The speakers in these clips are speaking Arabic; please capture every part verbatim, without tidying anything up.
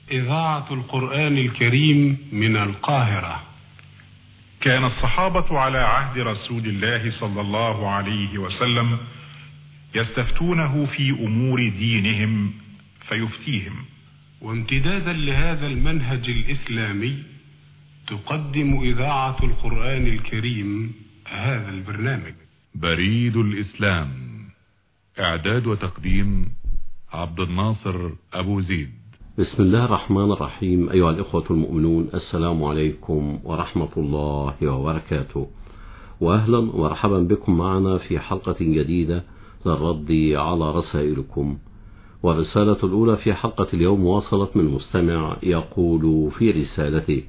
إذاعة القرآن الكريم من القاهرة. كان الصحابة على عهد رسول الله صلى الله عليه وسلم يستفتونه في أمور دينهم فيفتيهم، وامتدادا لهذا المنهج الإسلامي تقدم إذاعة القرآن الكريم هذا البرنامج. بريد الإسلام، إعداد وتقديم عبد الناصر أبو زيد. بسم الله الرحمن الرحيم. أيها الإخوة المؤمنون، السلام عليكم ورحمة الله وبركاته، وأهلا ومرحبا بكم معنا في حلقة جديدة للرد على رسائلكم. والرسالة الأولى في حلقة اليوم وصلت من مستمع يقول في رسالته: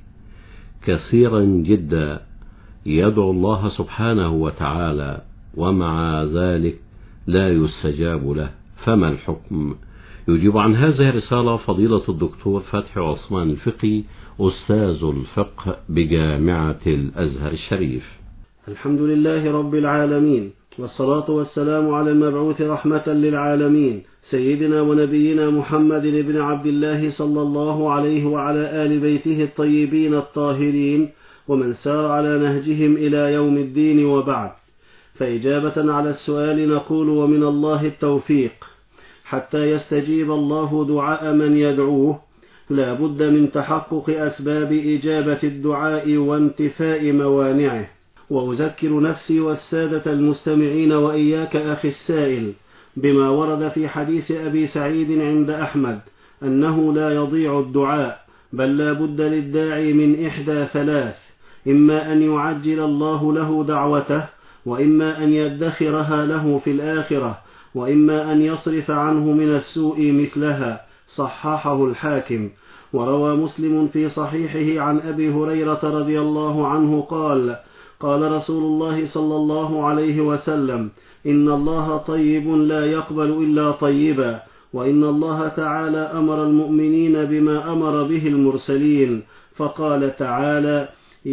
كثيرا جدا يدعو الله سبحانه وتعالى ومع ذلك لا يستجاب له، فما الحكم؟ يجيب عن هذه الرسالة فضيلة الدكتور فتحي عثمان الفقي، أستاذ الفقه بجامعة الأزهر الشريف. الحمد لله رب العالمين، والصلاة والسلام على المبعوث رحمة للعالمين سيدنا ونبينا محمد بن عبد الله صلى الله عليه وعلى آل بيته الطيبين الطاهرين ومن سار على نهجهم إلى يوم الدين، وبعد. فإجابة على السؤال نقول: ومن الله التوفيق حتى يستجيب الله دعاء من يدعوه. لا بد من تحقق أسباب إجابة الدعاء وانتفاء موانعه. وأذكر نفسي والسادة المستمعين وإياك أخي السائل بما ورد في حديث أبي سعيد عند أحمد أنه لا يضيع الدعاء، بل لا بد للداعي من إحدى ثلاث: إما أن يعجل الله له دعوته، وإما أن يدخرها له في الآخرة، وإما أن يصرف عنه من السوء مثلها. صححه الحاكم. وروى مسلم في صحيحه عن أبي هريرة رضي الله عنه قال: قال رسول الله صلى الله عليه وسلم: إن الله طيب لا يقبل إلا طيبا، وإن الله تعالى أمر المؤمنين بما أمر به المرسلين، فقال تعالى: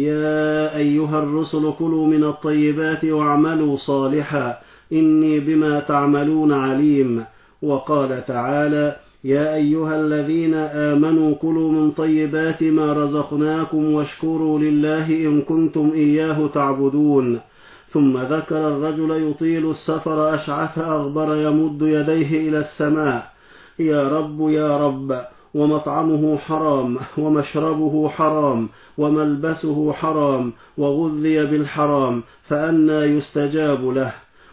يا أيها الرسل كلوا من الطيبات واعملوا صالحا إني بما تعملون عليم. وقال تعالى: يا أيها الذين آمنوا كلوا من طيبات ما رزقناكم واشكروا لله إن كنتم إياه تعبدون. ثم ذكر الرجل يطيل السفر أشعث أغبر يمد يديه إلى السماء: يا رب يا رب، ومطعمه حرام ومشربه حرام وملبسه حرام وغذي بالحرام، فأنى يستجاب له.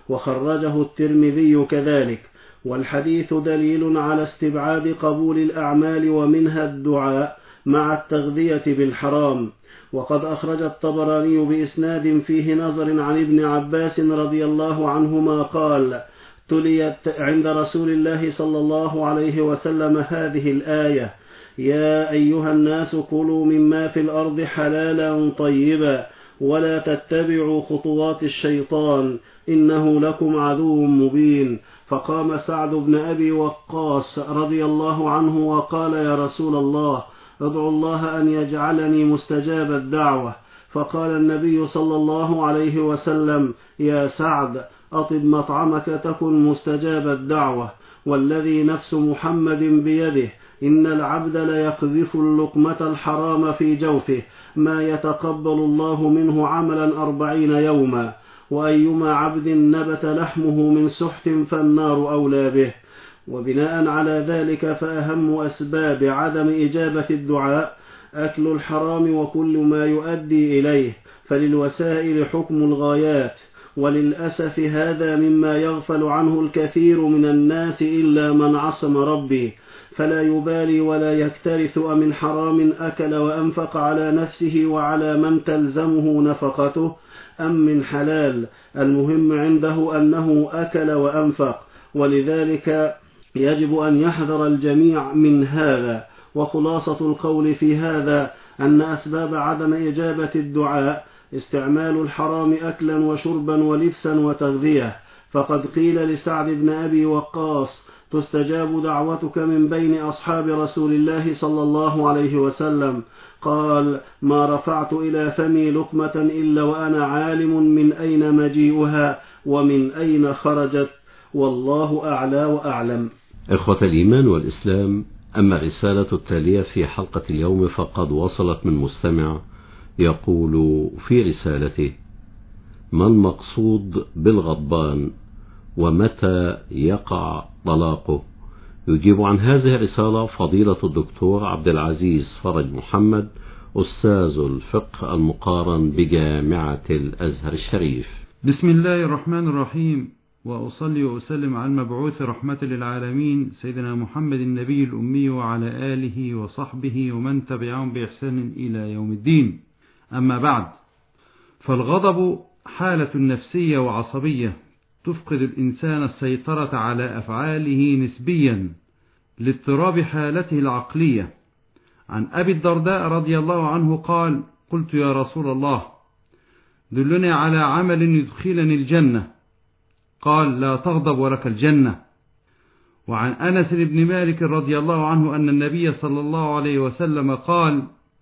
وخرجه الترمذي كذلك. والحديث دليل على استبعاد قبول الأعمال ومنها الدعاء مع التغذية بالحرام. وقد أخرج الطبراني بإسناد فيه نظر عن ابن عباس رضي الله عنهما قال: تليت عند رسول الله صلى الله عليه وسلم هذه الآية: يا أيها الناس كلوا مما في الأرض حلالا طيبا ولا تتبعوا خطوات الشيطان إنه لكم عدو مبين. فقام سعد بن أبي وقاص رضي الله عنه وقال: يا رسول الله، ادعو الله أن يجعلني مستجاب الدعوة. فقال النبي صلى الله عليه وسلم: يا سعد، أطب مطعمك تكن مستجاب الدعوة، والذي نفس محمد بيده إن العبد ليقذف اللقمة الحرام في جوفه ما يتقبل الله منه عملا أربعين يوما، وأيما عبد نبت لحمه من سحت فالنار أولى به. وبناء على ذلك فأهم أسباب عدم إجابة الدعاء أكل الحرام وكل ما يؤدي إليه، فللوسائل حكم الغايات. وللأسف هذا مما يغفل عنه الكثير من الناس إلا من عصم ربي، فلا يبالي ولا يكترث أمن حرام أكل وأنفق على نفسه وعلى من تلزمه نفقته أم من حلال، المهم عنده أنه أكل وأنفق. ولذلك يجب أن يحذر الجميع من هذا. وخلاصة القول في هذا أن أسباب عدم إجابة الدعاء استعمال الحرام أكلا وشربا ولبسا وتغذية. فقد قيل لسعد بن أبي وقاص: تستجاب دعوتك من بين أصحاب رسول الله صلى الله عليه وسلم. قال: ما رفعت إلى فمي لقمة إلا وأنا عالم من أين مجيئها ومن أين خرجت، والله أعلى وأعلم. إخوة الإيمان والإسلام، أما الرسالة التالية في حلقة اليوم فقد وصلت من مستمع يقول في رسالته: ما المقصود بالغضبان ومتى يقع طلاقه؟ يجيب عن هذه الرسالة فضيلة الدكتور عبد العزيز فرج محمد، أستاذ الفقه المقارن بجامعة الأزهر الشريف. بسم الله الرحمن الرحيم، وأصلي وأسلم على المبعوث رحمة للعالمين سيدنا محمد النبي الأمي وعلى آله وصحبه ومن تبعهم بإحسان إلى يوم الدين. أما بعد، فالغضب حالة نفسية وعصبية تفقد الإنسان السيطرة على أفعاله نسبيا لاضطراب حالته العقلية. عن أبي الدرداء رضي الله عنه قال: قلت يا رسول الله دلني على عمل يدخلني الجنة، قال: لا تغضب ولك الجنة. وعن أنس بن مالك رضي الله عنه أن النبي صلى الله عليه وسلم قال: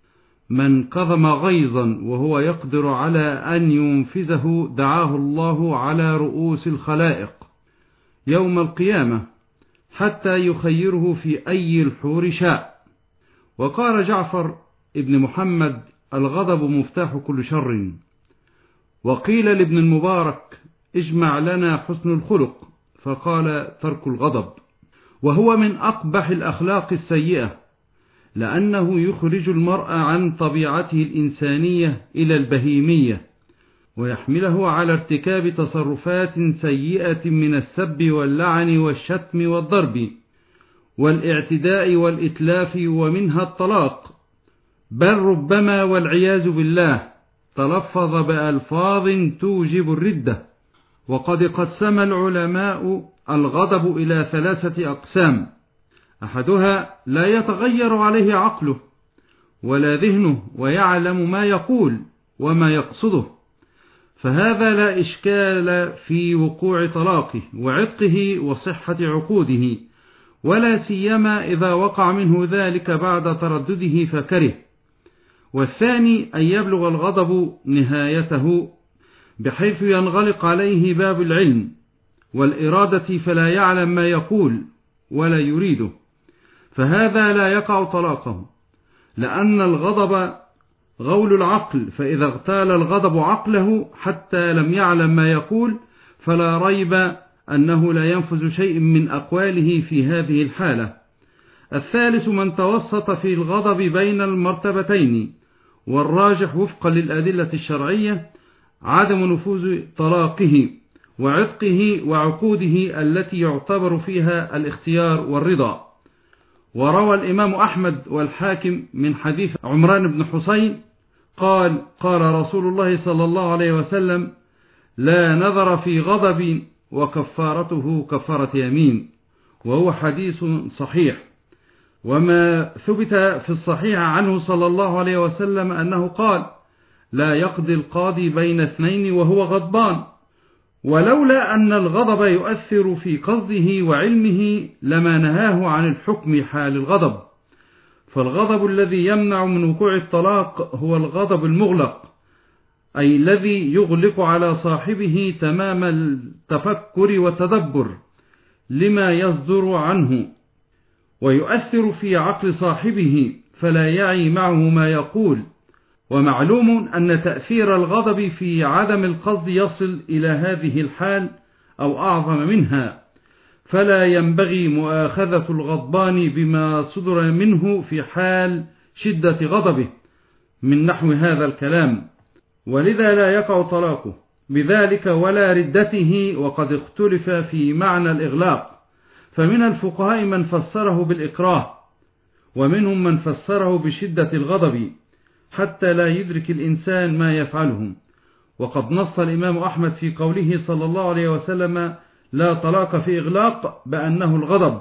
من كظم غيظا وهو يقدر على أن ينفذه دعاه الله على رؤوس الخلائق يوم القيامة حتى يخيره في أي الحور شاء. وقال جعفر ابن محمد: الغضب مفتاح كل شر. وقيل لابن المبارك: اجمع لنا حسن الخلق، فقال: ترك الغضب. وهو من أقبح الأخلاق السيئة، لأنه يخرج المرء عن طبيعته الإنسانية إلى البهيمية، ويحمله على ارتكاب تصرفات سيئة من السب واللعن والشتم والضرب والاعتداء والإتلاف، ومنها الطلاق، بل ربما والعياذ بالله تلفظ بألفاظ توجب الردة. وقد قسم العلماء الغضب إلى ثلاثة أقسام: أحدها لا يتغير عليه عقله ولا ذهنه ويعلم ما يقول وما يقصده، فهذا لا إشكال في وقوع طلاقه وعتقه وصحة عقوده، ولا سيما إذا وقع منه ذلك بعد تردده فكره. والثاني أن يبلغ الغضب نهايته بحيث ينغلق عليه باب العلم والإرادة فلا يعلم ما يقول ولا يريده، فهذا لا يقع طلاقه، لأن الغضب غول العقل، فإذا اغتال الغضب عقله حتى لم يعلم ما يقول فلا ريب أنه لا ينفذ شيء من أقواله في هذه الحالة. الثالث من توسط في الغضب بين المرتبتين، والراجح وفقا للأدلة الشرعية عدم نفوذ طلاقه وعتقه وعقوده التي يعتبر فيها الاختيار والرضا. وروى الإمام أحمد والحاكم من حديث عمران بن حسين قال: قال رسول الله صلى الله عليه وسلم: لا نذر في غضب وكفارته كفارة يمين. وهو حديث صحيح. وما ثبت في الصحيح عنه صلى الله عليه وسلم أنه قال: لا يقضي القاضي بين اثنين وهو غضبان. ولولا أن الغضب يؤثر في قصده وعلمه لما نهاه عن الحكم حال الغضب. فالغضب الذي يمنع من وقوع الطلاق هو الغضب المغلق، أي الذي يغلق على صاحبه تمام التفكر والتدبر لما يصدر عنه، ويؤثر في عقل صاحبه فلا يعي معه ما يقول. ومعلوم أن تأثير الغضب في عدم القصد يصل إلى هذه الحال أو أعظم منها، فلا ينبغي مؤاخذة الغضبان بما صدر منه في حال شدة غضبه من نحو هذا الكلام، ولذا لا يقع طلاقه بذلك ولا ردته. وقد اختلف في معنى الإغلاق، فمن الفقهاء من فسره بالإكراه، ومنهم من فسره بشدة الغضب حتى لا يدرك الإنسان ما يفعله. وقد نص الإمام أحمد في قوله صلى الله عليه وسلم: لا طلاق في إغلاق بأنه الغضب،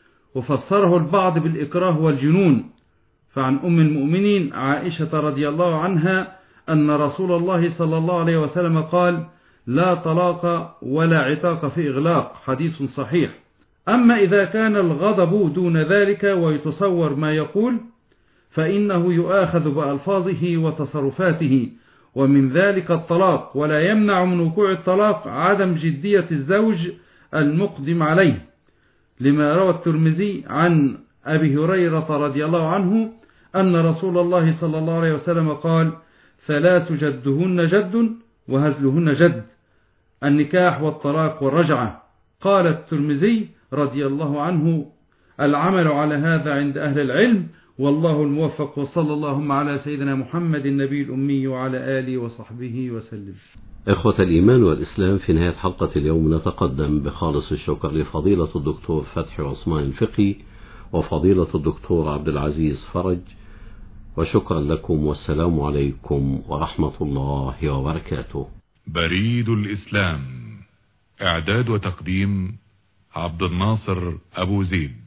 وفسره البعض بالإكراه والجنون. فعن أم المؤمنين عائشة رضي الله عنها أن رسول الله صلى الله عليه وسلم قال: لا طلاق ولا عتاق في إغلاق، حديث صحيح. أما إذا كان الغضب دون ذلك ويتصور ما يقول فإنه يؤاخذ بألفاظه وتصرفاته، ومن ذلك الطلاق. ولا يمنع من وقوع الطلاق عدم جدية الزوج المقدم عليه، لما روى الترمذي عن أبي هريرة رضي الله عنه أن رسول الله صلى الله عليه وسلم قال: ثلاث جدهن جد وهزلهن جد، النكاح والطلاق والرجعة. قال الترمذي رضي الله عنه: العمل على هذا عند أهل العلم، والله الموفق، وصلى اللهم على سيدنا محمد النبي الأمي وعلى آله وصحبه وسلم. إخوة الإيمان والإسلام، في نهاية حلقة اليوم نتقدم بخالص الشكر لفضيلة الدكتور فتحي عثمان الفقي وفضيلة الدكتور عبد العزيز فرج، وشكرا لكم، والسلام عليكم ورحمة الله وبركاته. بريد الإسلام، إعداد وتقديم عبد الناصر أبو زيد.